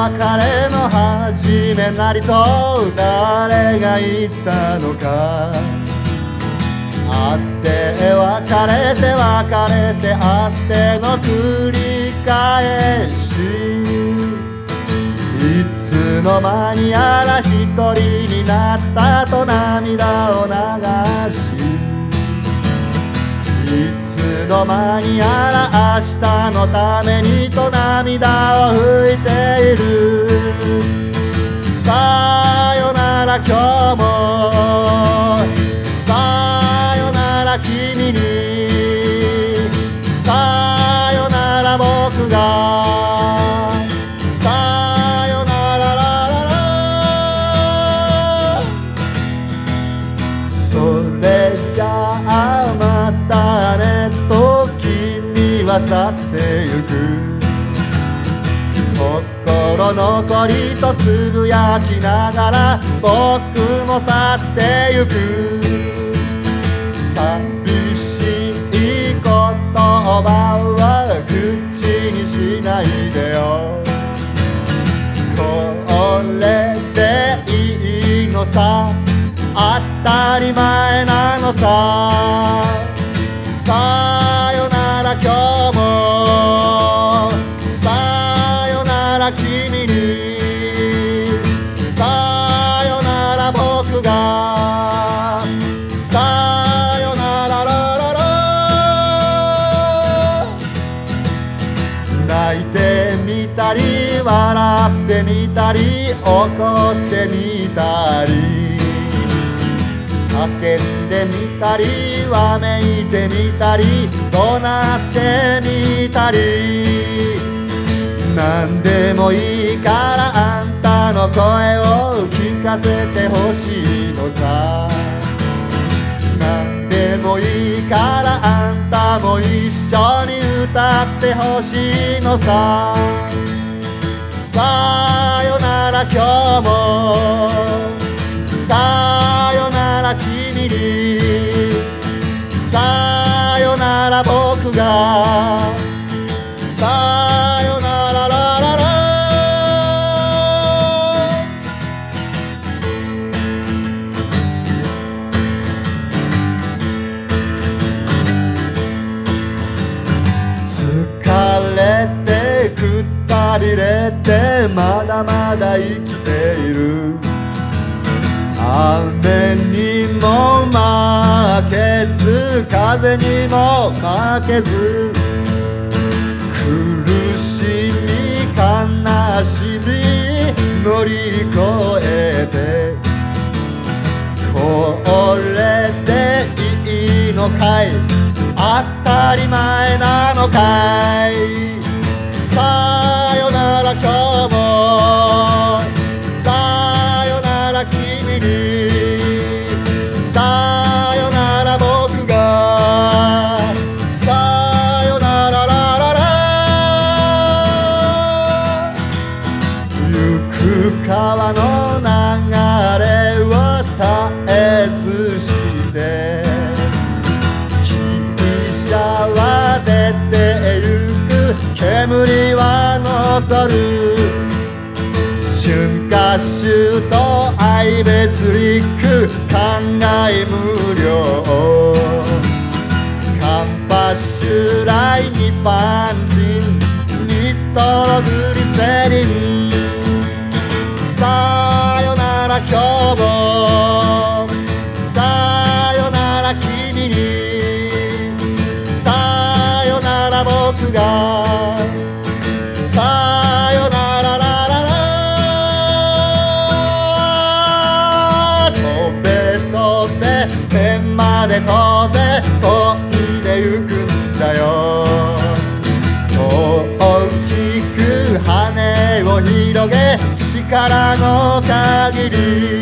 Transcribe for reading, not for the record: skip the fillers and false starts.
別れの始めなりと誰が言ったのか。会って別れて別れて会っての繰り返し、いつの間にやら一人になったと涙を流し、いつの間にやら明日のためにと涙を拭いている。さよなら今日も、さよなら君に、さよなら僕が、さよならららら。それじゃあまたねと君は去ってゆく。心残りとつぶやきながら僕も去ってゆく。寂しい言葉は口にしないでよ。これでいいのさ、当たり前なのさ。さよなら今日も、さよなら君に、さよなら僕が、さよならららら。泣いてみたり笑ってみたり怒ってみたり、叫んでみたりわめいてみたり怒鳴ってみたり、何でもいいからあんたの声を聞かせてほしいのさ。何でもいいからあんたも一緒に歌ってほしいのさ。さよなら今日も、さよなら君に、さよなら僕が、さよならららら。疲れてくたびれてまだまだ生きている。雨にも負けず風にも負けず、苦しみ悲しみ乗り越えて、これでいいのかい、当たり前なのかい。さよなら今日も、さよなら君に、さよなら僕が、さよならららら。行く川の流れを絶えずして汽車は出てゆく、煙は残る。春夏秋冬愛別陸感慨無量、カンパシュライにパンジンニトログリセリン。さよなら今日も、さよなら君に、さよなら僕が、さよならららら。飛べ飛べ天まで飛べ飛んでゆくんだよ。大きく羽を広げ力の限り